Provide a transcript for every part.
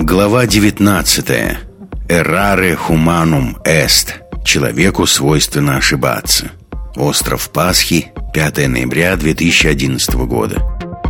Глава 19. Errare humanum est. Человеку свойственно ошибаться. Остров Пасхи, 5 ноября 2011 года.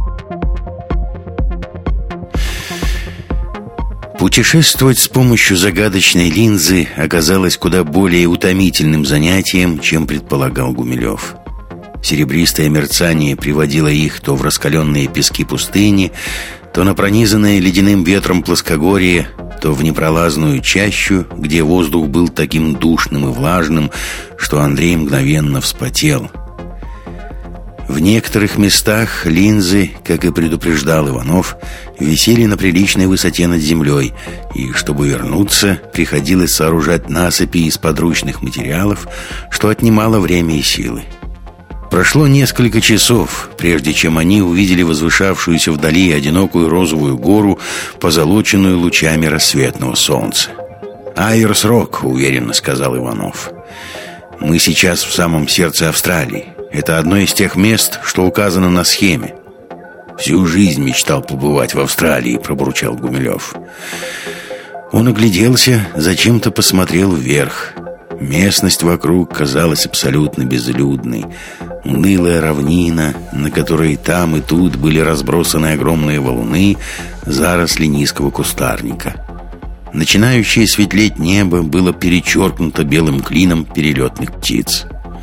Путешествовать с помощью загадочной линзы оказалось куда более утомительным занятием, чем предполагал Гумилев. Серебристое мерцание приводило их то в раскаленные пески пустыни, то на пронизанное ледяным ветром плоскогорье, то в непролазную чащу, где воздух был таким душным и влажным, что Андрей мгновенно вспотел. В некоторых местах линзы, как и предупреждал Иванов, висели на приличной высоте над землей, и, чтобы вернуться, приходилось сооружать насыпи из подручных материалов, что отнимало время и силы. Прошло несколько часов, прежде чем они увидели возвышавшуюся вдали одинокую розовую гору, позолоченную лучами рассветного солнца. «Айрс-Рок», — уверенно сказал Иванов. «Мы сейчас в самом сердце Австралии. Это одно из тех мест, что указано на схеме». «Всю жизнь мечтал побывать в Австралии», — пробурчал Гумилев. Он огляделся, зачем-то посмотрел вверх. Местность вокруг казалась абсолютно безлюдной. Унылая равнина, на которой там и тут были разбросаны огромные валуны, заросли низкого кустарника. Начинающее светлеть небо было перечеркнуто белым клином перелетных птиц.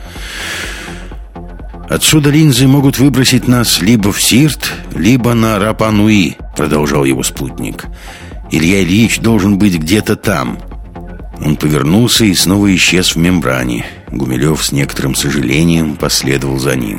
«Отсюда линзы могут выбросить нас либо в Сирт, либо на Рапа-Нуи», — продолжал его спутник. «Илья Ильич должен быть где-то там». Он повернулся и снова исчез в мембране. Гумилев с некоторым сожалением последовал за ним.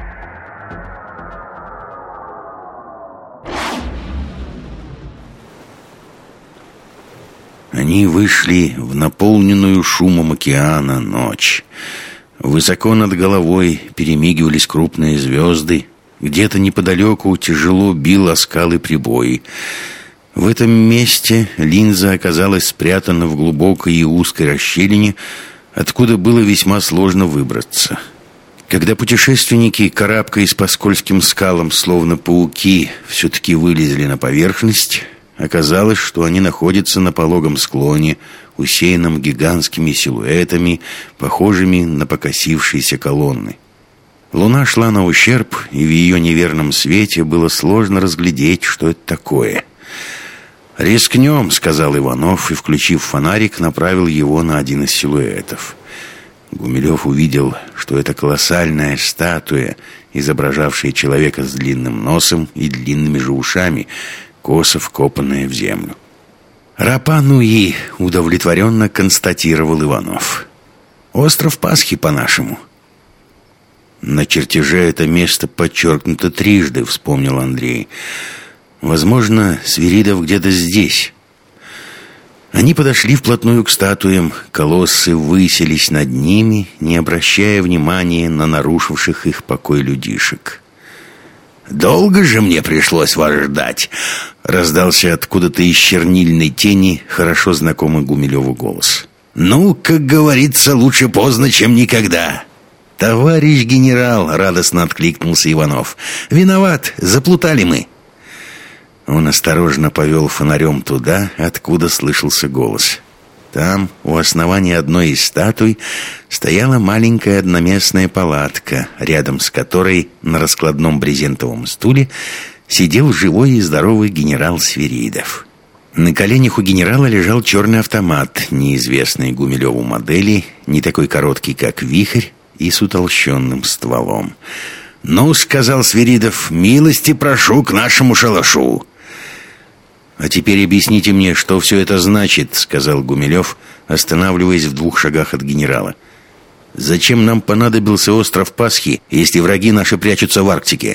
Они вышли в наполненную шумом океана ночь. Высоко над головой перемигивались крупные звезды. Где-то неподалеку тяжело бил о скалы прибой. В этом месте линза оказалась спрятана в глубокой и узкой расщелине, откуда было весьма сложно выбраться. Когда путешественники, карабкаясь по скользким скалам, словно пауки, все-таки вылезли на поверхность, оказалось, что они находятся на пологом склоне, усеянном гигантскими силуэтами, похожими на покосившиеся колонны. Луна шла на ущерб, и в ее неверном свете было сложно разглядеть, что это такое. «Рискнем», — сказал Иванов, и, включив фонарик, направил его на один из силуэтов. Гумилев увидел, что это колоссальная статуя, изображавшая человека с длинным носом и длинными же ушами, косо вкопанная в землю. «Рапа-Нуи», — удовлетворенно констатировал Иванов. «Остров Пасхи, по-нашему». «На чертеже это место подчеркнуто трижды», — вспомнил Андрей. «Возможно, Свиридов где-то здесь». Они подошли вплотную к статуям. Колоссы высились над ними, не обращая внимания на нарушивших их покой людишек. «Долго же мне пришлось вас ждать!» — раздался откуда-то из чернильной тени хорошо знакомый Гумилеву голос. «Ну, как говорится, лучше поздно, чем никогда!» «Товарищ генерал!» — радостно откликнулся Иванов. «Виноват, заплутали мы!» Он осторожно повел фонарем туда, откуда слышался голос. Там, у основания одной из статуй, стояла маленькая одноместная палатка, рядом с которой на раскладном брезентовом стуле сидел живой и здоровый генерал Свиридов. На коленях у генерала лежал черный автомат, неизвестной Гумилеву модели, не такой короткий, как «Вихрь», и с утолщенным стволом. «Ну, — сказал Свиридов, — милости прошу к нашему шалашу». «А теперь объясните мне, что все это значит», — сказал Гумилев, останавливаясь в 2 шагах от генерала. «Зачем нам понадобился остров Пасхи, если враги наши прячутся в Арктике?»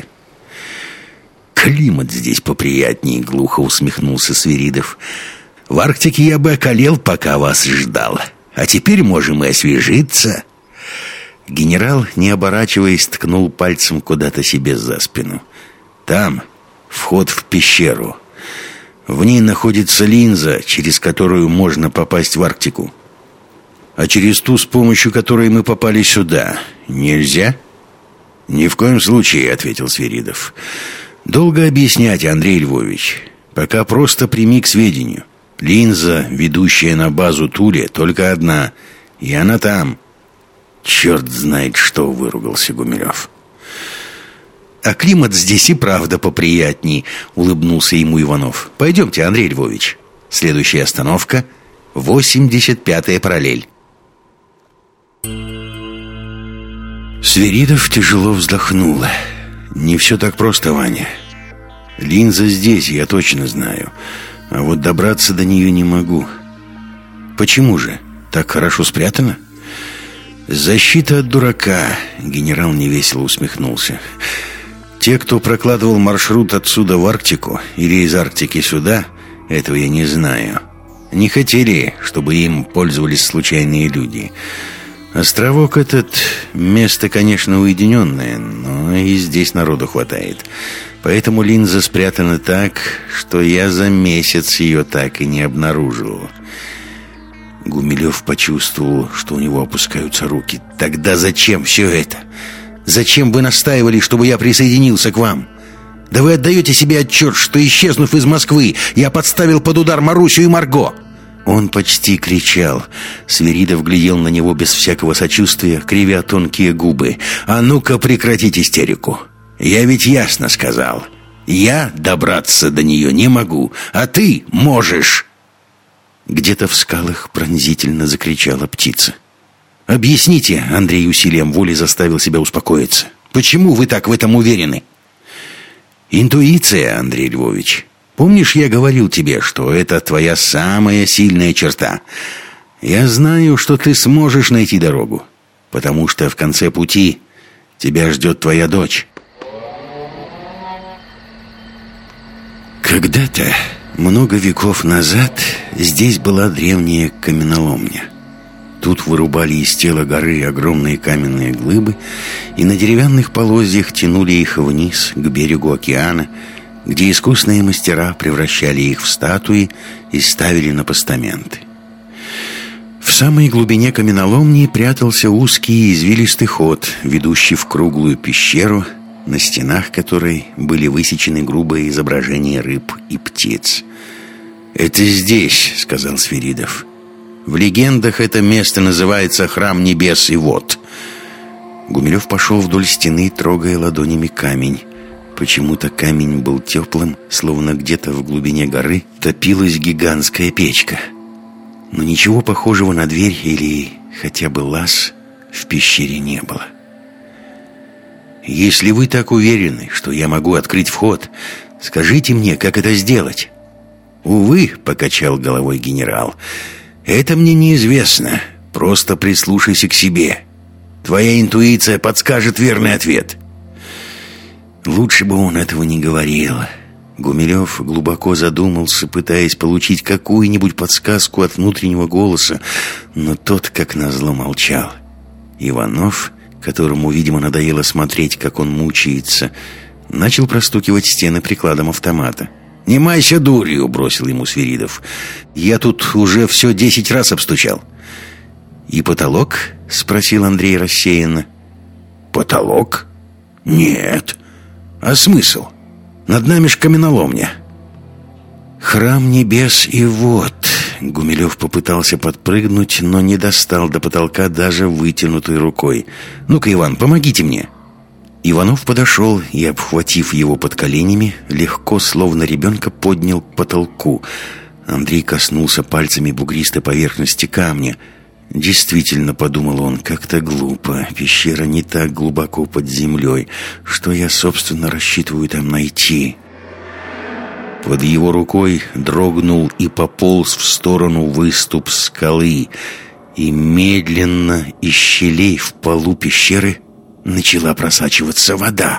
«Климат здесь поприятнее», — глухо усмехнулся Свиридов. «В Арктике я бы околел, пока вас ждал. А теперь можем и освежиться». Генерал, не оборачиваясь, ткнул пальцем куда-то себе за спину. «Там вход в пещеру. В ней находится линза, через которую можно попасть в Арктику. А через ту, с помощью которой мы попали сюда, нельзя?» «Ни в коем случае», — ответил Свиридов. «Долго объяснять, Андрей Львович. Пока просто прими к сведению. Линза, ведущая на базу Туле, только одна. И она там. Черт знает что, выругался Гумилев. А климат здесь и правда поприятней, улыбнулся ему Иванов. Пойдемте, Андрей Львович. Следующая остановка — 85-я параллель. Свиридов тяжело вздохнул. Не все так просто, Ваня. Линза здесь, я точно знаю. А вот добраться до нее не могу. Почему же? Так хорошо спрятано? Защита от дурака. Генерал невесело усмехнулся. Те, кто прокладывал маршрут отсюда в Арктику или из Арктики сюда, этого я не знаю. Не хотели, чтобы им пользовались случайные люди. Островок этот, место, конечно, уединенное, но и здесь народу хватает. Поэтому линза спрятана так, что я за месяц ее так и не обнаружил. Гумилев почувствовал, что у него опускаются руки. Тогда зачем все это? Зачем вы настаивали, чтобы я присоединился к вам? Да вы отдаете себе отчет, что, исчезнув из Москвы, я подставил под удар Марусю и Марго. Он почти кричал. Свиридов глядел на него без всякого сочувствия, кривя тонкие губы. «А ну-ка прекратить истерику! Я ведь ясно сказал. Я добраться до нее не могу, а ты можешь!» Где-то в скалах пронзительно закричала птица. «Объясните!» — Андрей усилием воли заставил себя успокоиться. «Почему вы так в этом уверены?» «Интуиция, Андрей Львович. Помнишь, я говорил тебе, что это твоя самая сильная черта? Я знаю, что ты сможешь найти дорогу, потому что в конце пути тебя ждет твоя дочь». Когда-то, много веков назад, здесь была древняя каменоломня. Тут вырубали из тела горы огромные каменные глыбы и на деревянных полозьях тянули их вниз к берегу океана, где искусные мастера превращали их в статуи и ставили на постаменты. В самой глубине каменоломни прятался узкий извилистый ход, ведущий в круглую пещеру, на стенах которой были высечены грубые изображения рыб и птиц. «Это здесь», — сказал Свиридов. «В легендах это место называется Храм Небес и Вод». Гумилев пошел вдоль стены, трогая ладонями камень. Почему-то камень был теплым, словно где-то в глубине горы топилась гигантская печка. Но ничего похожего на дверь или хотя бы лаз в пещере не было. «Если вы так уверены, что я могу открыть вход, скажите мне, как это сделать?» «Увы», — покачал головой генерал, — «это мне неизвестно. Просто прислушайся к себе. Твоя интуиция подскажет верный ответ». Лучше бы он этого не говорил. Гумилев глубоко задумался, пытаясь получить какую-нибудь подсказку от внутреннего голоса, но тот, как назло, молчал. Иванов, которому, видимо, надоело смотреть, как он мучается, начал простукивать стены прикладом автомата. «Не майся дурью», — бросил ему Свиридов. «Я тут уже все 10 раз обстучал». «И потолок?» — спросил Андрей рассеянно. «Потолок? Нет. А смысл? Над нами ж каменоломня». «Храм Небес и Вод». Гумилев попытался подпрыгнуть, но не достал до потолка даже вытянутой рукой. «Ну-ка, Иван, помогите мне». Иванов подошел и, обхватив его под коленями, легко, словно ребенка, поднял к потолку. Андрей коснулся пальцами бугристой поверхности камня. «Действительно», — подумал он, — «как-то глупо. Пещера не так глубоко под землей. Что я, собственно, рассчитываю там найти?» Под его рукой дрогнул и пополз в сторону выступ скалы, и медленно из щелей в полу пещеры начала просачиваться вода.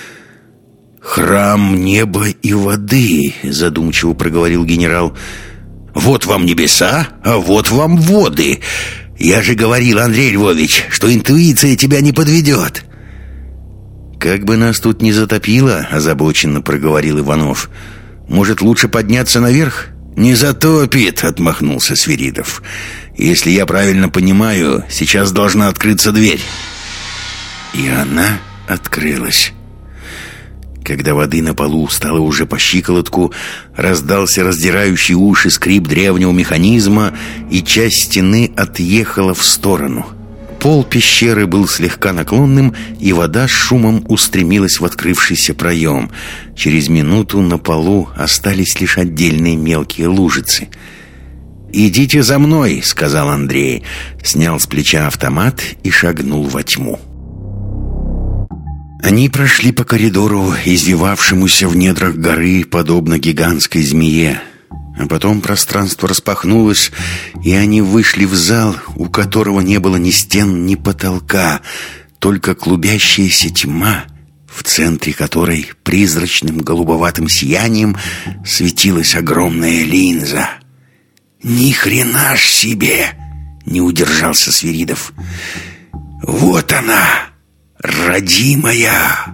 «Храм неба и воды», — задумчиво проговорил генерал. «Вот вам небеса, а вот вам воды. Я же говорил, Андрей Львович, что интуиция тебя не подведет». «Как бы нас тут не затопило», — озабоченно проговорил Иванов. «Может, лучше подняться наверх?» «Не затопит», — отмахнулся Свиридов. «Если я правильно понимаю, сейчас должна открыться дверь». И она открылась. Когда воды на полу стало уже по щиколотку, раздался раздирающий уши скрип древнего механизма, и часть стены отъехала в сторону. Пол пещеры был слегка наклонным, и вода с шумом устремилась в открывшийся проем. Через минуту на полу остались лишь отдельные мелкие лужицы. «Идите за мной», — сказал Андрей, снял с плеча автомат и шагнул во тьму. Они прошли по коридору, извивавшемуся в недрах горы, подобно гигантской змее. А потом пространство распахнулось, и они вышли в зал, у которого не было ни стен, ни потолка, только клубящаяся тьма, в центре которой призрачным голубоватым сиянием светилась огромная линза. «Ни хрена ж себе!» — не удержался Свиридов. «Вот она, родимая!»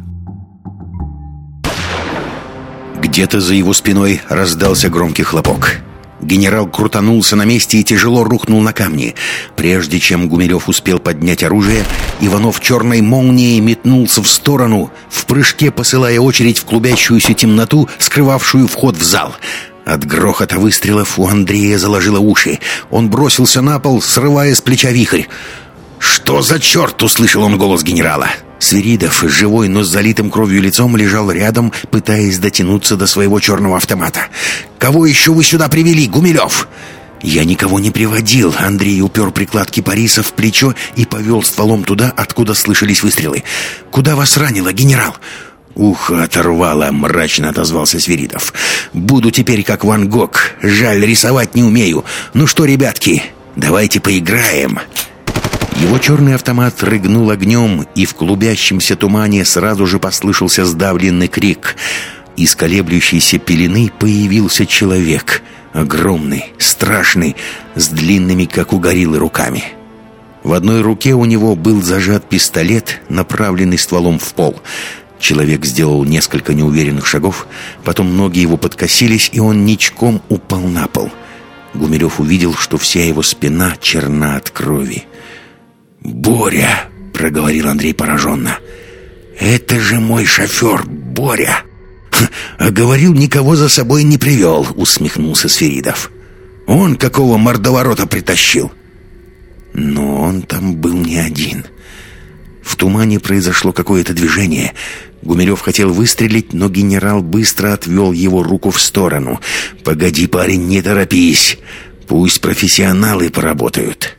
Где-то за его спиной раздался громкий хлопок. Генерал крутанулся на месте и тяжело рухнул на камни. Прежде чем Гумилев успел поднять оружие, Иванов черной молнией метнулся в сторону, в прыжке посылая очередь в клубящуюся темноту, скрывавшую вход в зал. От грохота выстрелов у Андрея заложило уши. Он бросился на пол, срывая с плеча вихрь. «Что за черт?» — услышал он голос генерала. Свиридов, живой, но с залитым кровью лицом, лежал рядом, пытаясь дотянуться до своего черного автомата. «Кого еще вы сюда привели, Гумилев?» «Я никого не приводил». Андрей упер приклад кипариса в плечо и повел стволом туда, откуда слышались выстрелы. «Куда вас ранило, генерал?» «Ухо оторвало», — мрачно отозвался Свиридов. «Буду теперь как Ван Гог. Жаль, рисовать не умею. Ну что, ребятки, давайте поиграем». Его черный автомат рыгнул огнем, и в клубящемся тумане сразу же послышался сдавленный крик. Из колеблющейся пелены появился человек. Огромный, страшный, с длинными, как у гориллы, руками. В одной руке у него был зажат пистолет, направленный стволом в пол. Человек сделал несколько неуверенных шагов, потом ноги его подкосились, и он ничком упал на пол. Гумилев увидел, что вся его спина черна от крови. «Боря!» — проговорил Андрей пораженно. «Это же мой шофер, Боря!» «А говорил, никого за собой не привел», — усмехнулся Свиридов. «Он какого мордоворота притащил?» Но он там был не один. В тумане произошло какое-то движение. Гумилев хотел выстрелить, но генерал быстро отвел его руку в сторону. «Погоди, парень, не торопись. Пусть профессионалы поработают».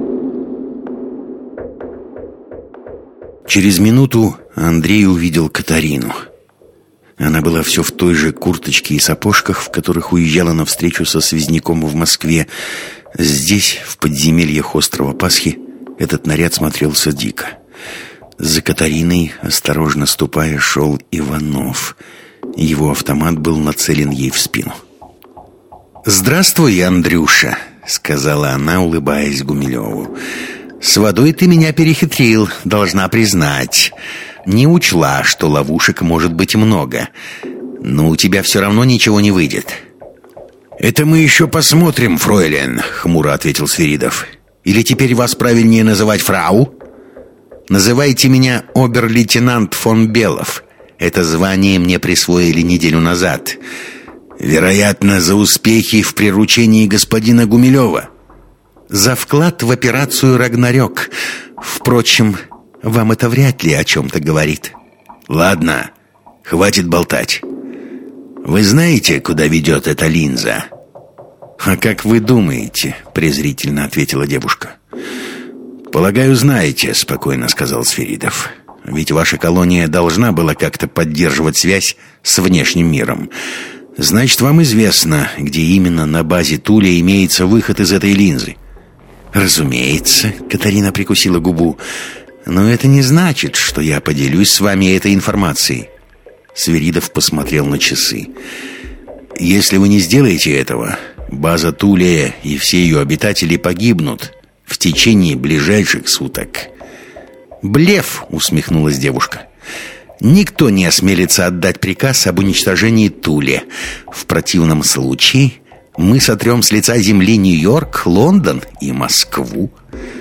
Через минуту Андрей увидел Катарину. Она была все в той же курточке и сапожках, в которых уезжала на встречу со связняком в Москве. Здесь, в подземельях острова Пасхи, этот наряд смотрелся дико. За Катариной, осторожно ступая, шел Иванов. Его автомат был нацелен ей в спину. «Здравствуй, Андрюша», — сказала она, улыбаясь Гумилеву. «С водой ты меня перехитрил, должна признать. Не учла, что ловушек может быть много. Но у тебя все равно ничего не выйдет». «Это мы еще посмотрим, фройлен», — хмуро ответил Свиридов. «Или теперь вас правильнее называть фрау?» «Называйте меня обер-лейтенант фон Белов. Это звание мне присвоили неделю назад. Вероятно, за успехи в приручении господина Гумилева». «За вклад в операцию «Рагнарёк». Впрочем, вам это вряд ли о чем-то говорит». «Ладно, хватит болтать. Вы знаете, куда ведет эта линза?» «А как вы думаете?» — презрительно ответила девушка. «Полагаю, знаете», — спокойно сказал Свиридов. «Ведь ваша колония должна была как-то поддерживать связь с внешним миром. Значит, вам известно, где именно на базе Туля имеется выход из этой линзы». «Разумеется», — Катарина прикусила губу. «Но это не значит, что я поделюсь с вами этой информацией». Свиридов посмотрел на часы. «Если вы не сделаете этого, база Туля и все ее обитатели погибнут в течение ближайших суток». «Блеф», — усмехнулась девушка. «Никто не осмелится отдать приказ об уничтожении Туля. В противном случае мы сотрем с лица земли Нью-Йорк, Лондон и Москву».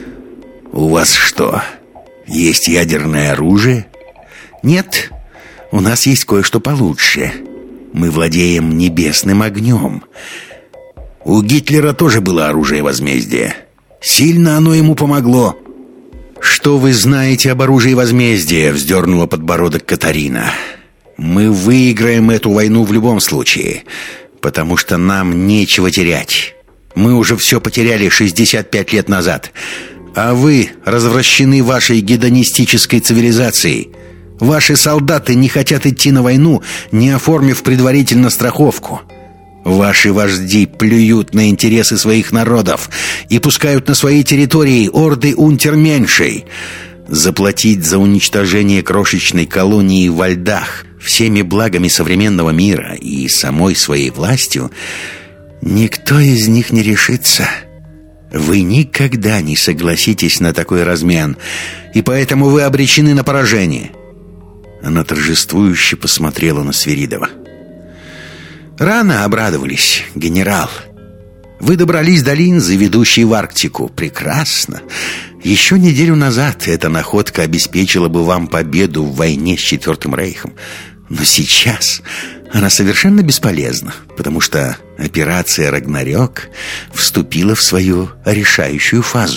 «У вас что, есть ядерное оружие?» «Нет. У нас есть кое-что получше. Мы владеем небесным огнем. У Гитлера тоже было оружие возмездия. Сильно оно ему помогло. «Что вы знаете об оружии возмездия?» — вздернула подбородок Катарина. «Мы выиграем эту войну в любом случае, потому что нам нечего терять. Мы уже все потеряли 65 лет назад, а вы развращены вашей гедонистической цивилизацией. Ваши солдаты не хотят идти на войну, не оформив предварительно страховку. Ваши вожди плюют на интересы своих народов и пускают на свои территории орды унтерменшей. Заплатить за уничтожение крошечной колонии во льдах всеми благами современного мира и самой своей властью никто из них не решится. Вы никогда не согласитесь на такой размен, и поэтому вы обречены на поражение». Она торжествующе посмотрела на Свиридова. «Рано обрадовались, генерал. Вы добрались до линзы, ведущей в Арктику. Прекрасно. Еще неделю назад эта находка обеспечила бы вам победу в войне с Четвертым Рейхом. Но сейчас она совершенно бесполезна, потому что операция «Рагнарёк» вступила в свою решающую фазу».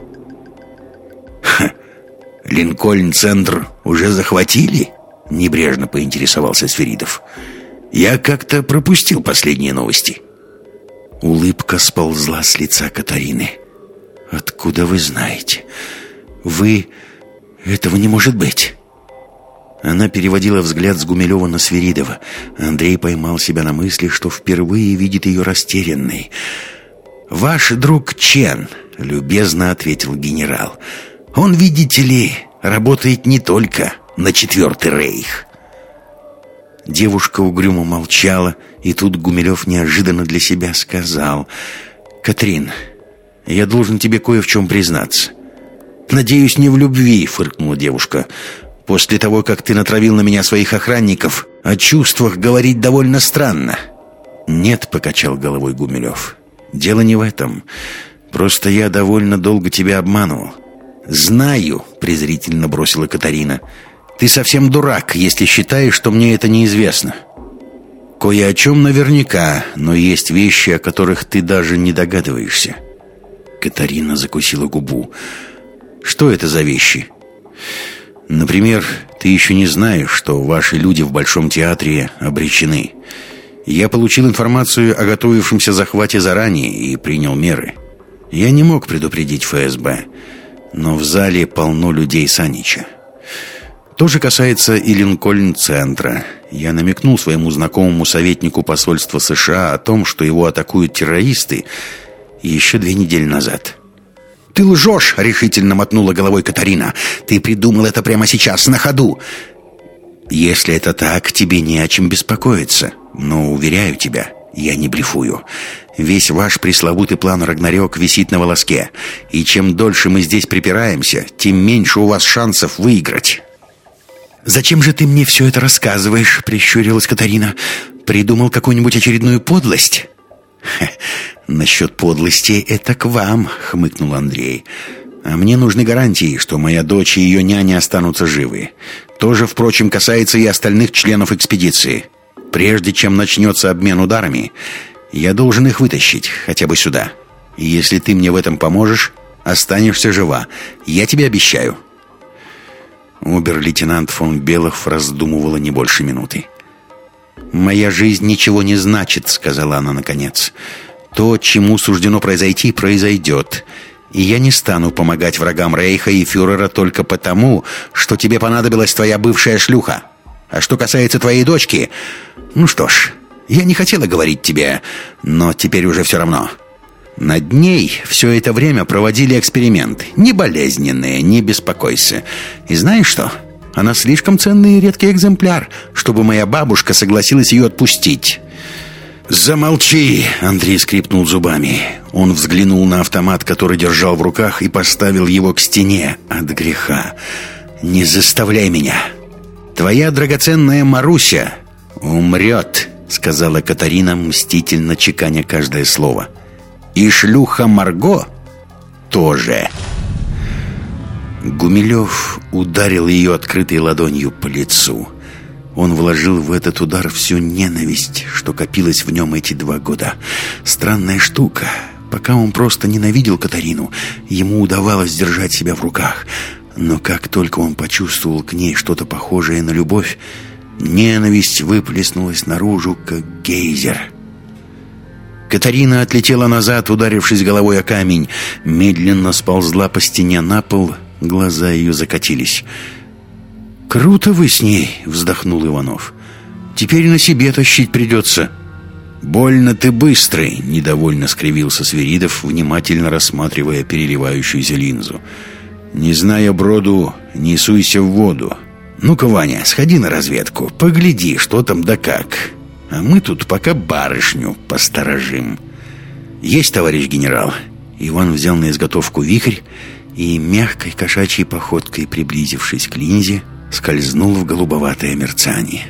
«Линкольн-центр уже захватили?» — небрежно поинтересовался Свиридов. «Я как-то пропустил последние новости». Улыбка сползла с лица Катарины. «Откуда вы знаете? Вы... Этого не может быть!» Она переводила взгляд с Гумилева на Свиридова. Андрей поймал себя на мысли, что впервые видит ее растерянной. «Ваш друг Чен», — любезно ответил генерал. «Он, видите ли, работает не только на Четвертый Рейх». Девушка угрюмо молчала, и тут Гумилев неожиданно для себя сказал: «Катрин, я должен тебе кое в чем признаться». «Надеюсь, не в любви», — фыркнула девушка. «После того, как ты натравил на меня своих охранников, о чувствах говорить довольно странно». «Нет», — покачал головой Гумилев, — «дело не в этом. Просто я довольно долго тебя обманывал». «Знаю», — презрительно бросила Катарина. «Ты совсем дурак, если считаешь, что мне это неизвестно». «Кое о чем наверняка, но есть вещи, о которых ты даже не догадываешься». Катарина закусила губу. «Что это за вещи?» «Например, ты еще не знаешь, что ваши люди в Большом театре обречены. Я получил информацию о готовившемся захвате заранее и принял меры. Я не мог предупредить ФСБ, но в зале полно людей Санича. То же касается и Линкольн-центра. Я намекнул своему знакомому советнику посольства США о том, что его атакуют террористы, еще 2 недели назад». «Ты лжешь!» — решительно мотнула головой Катарина. «Ты придумал это прямо сейчас, на ходу!» «Если это так, тебе не о чем беспокоиться. Но, уверяю тебя, я не блефую. Весь ваш пресловутый план «Рагнарёк» висит на волоске. И чем дольше мы здесь припираемся, тем меньше у вас шансов выиграть». «Зачем же ты мне все это рассказываешь?» — прищурилась Катарина. «Придумал какую-нибудь очередную подлость?» «Насчет подлости это к вам», — хмыкнул Андрей. «А мне нужны гарантии, что моя дочь и ее няня останутся живы. То же, впрочем, касается и остальных членов экспедиции. Прежде чем начнется обмен ударами, я должен их вытащить, хотя бы сюда. И если ты мне в этом поможешь, останешься жива. Я тебе обещаю». Обер-лейтенант фон Белов раздумывала не больше минуты. «Моя жизнь ничего не значит», — сказала она наконец. «То, чему суждено произойти, произойдет. И я не стану помогать врагам Рейха и фюрера только потому, что тебе понадобилась твоя бывшая шлюха. А что касается твоей дочки, ну что ж, я не хотела говорить тебе, но теперь уже все равно. Над ней все это время проводили эксперименты. Не болезненные, не беспокойся. И знаешь что? Она слишком ценный и редкий экземпляр, чтобы моя бабушка согласилась ее отпустить». «Замолчи!» — Андрей скрипнул зубами. Он взглянул на автомат, который держал в руках, и поставил его к стене от греха. «Не заставляй меня! Твоя драгоценная Маруся умрет!» — сказала Катарина, мстительно чеканя каждое слово. «И шлюха Марго тоже!» Гумилев ударил ее открытой ладонью по лицу. Он вложил в этот удар всю ненависть, что копилась в нем эти 2 года. Странная штука. Пока он просто ненавидел Катарину, ему удавалось держать себя в руках. Но как только он почувствовал к ней что-то похожее на любовь, ненависть выплеснулась наружу, как гейзер. Катарина отлетела назад, ударившись головой о камень, медленно сползла по стене на пол, глаза ее закатились. «Круто вы с ней!» — вздохнул Иванов. «Теперь на себе тащить придется». «Больно ты быстрый!» — недовольно скривился Свиридов, внимательно рассматривая переливающуюся линзу. «Не зная броду, не суйся в воду. Ну-ка, Ваня, сходи на разведку, погляди, что там да как. А мы тут пока барышню посторожим». «Есть, товарищ генерал!» Иван взял на изготовку вихрь и, мягкой кошачьей походкой приблизившись к линзе, скользнул в голубоватое мерцание.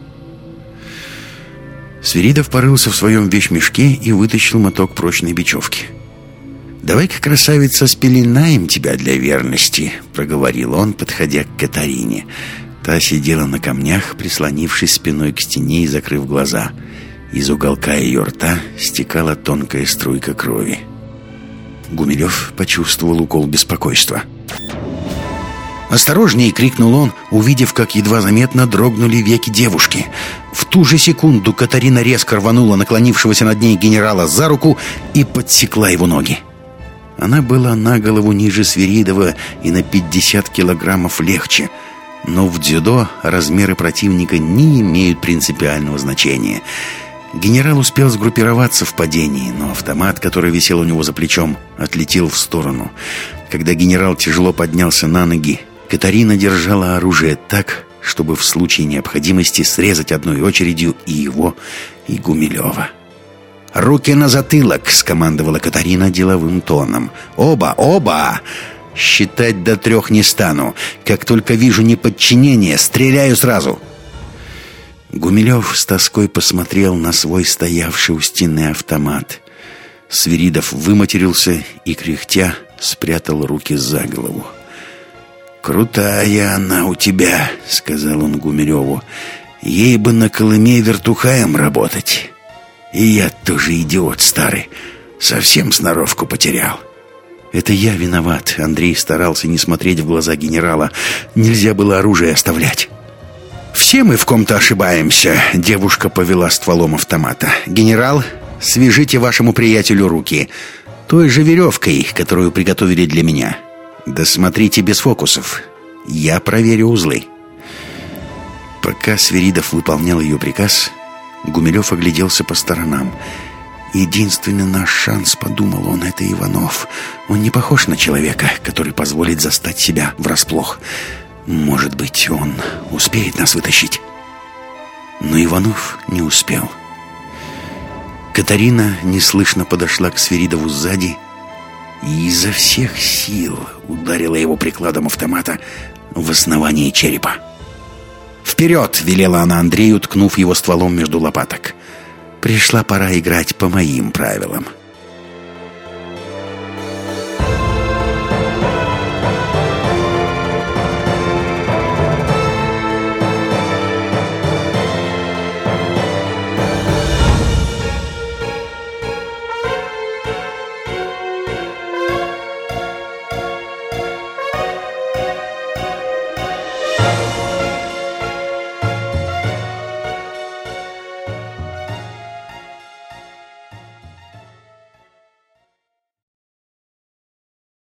Свиридов порылся в своем вещмешке и вытащил моток прочной бечевки. «Давай-ка, красавица, спеленаем тебя для верности», — проговорил он, подходя к Катарине. Та сидела на камнях, прислонившись спиной к стене и закрыв глаза. Из уголка ее рта стекала тонкая струйка крови. Гумилев почувствовал укол беспокойства. «Осторожней!» — крикнул он, увидев, как едва заметно дрогнули веки девушки. В ту же секунду Катарина резко рванула наклонившегося над ней генерала за руку и подсекла его ноги. Она была на голову ниже Свиридова и на 50 килограммов легче. Но в дзюдо размеры противника не имеют принципиального значения. Генерал успел сгруппироваться в падении, но автомат, который висел у него за плечом, отлетел в сторону. Когда генерал тяжело поднялся на ноги, Катарина держала оружие так, чтобы в случае необходимости срезать одной очередью и его, и Гумилева. «Руки на затылок!» — скомандовала Катарина деловым тоном. «Оба! Оба! Считать до 3 не стану. Как только вижу неподчинение, стреляю сразу!» Гумилев с тоской посмотрел на свой стоявший у стены автомат. Свиридов выматерился и, кряхтя, спрятал руки за голову. «Крутая она у тебя», — сказал он Гумилеву. «Ей бы на Колыме вертухаем работать. И я тоже идиот старый, совсем сноровку потерял». «Это я виноват», — Андрей старался не смотреть в глаза генерала. «Нельзя было оружие оставлять». «Все мы в ком-то ошибаемся», — девушка повела стволом автомата. «Генерал, свяжите вашему приятелю руки той же веревкой, которую приготовили для меня. Да смотрите без фокусов. Я проверю узлы». Пока Свиридов выполнял ее приказ, Гумилев огляделся по сторонам. «Единственный наш шанс, — подумал он, — это Иванов. Он не похож на человека, который позволит застать себя врасплох. Может быть, он успеет нас вытащить». Но Иванов не успел. Катарина неслышно подошла к Свиридову сзади и изо всех сил ударила его прикладом автомата в основание черепа. «Вперед!» — велела она Андрею, ткнув его стволом между лопаток. «Пришла пора играть по моим правилам».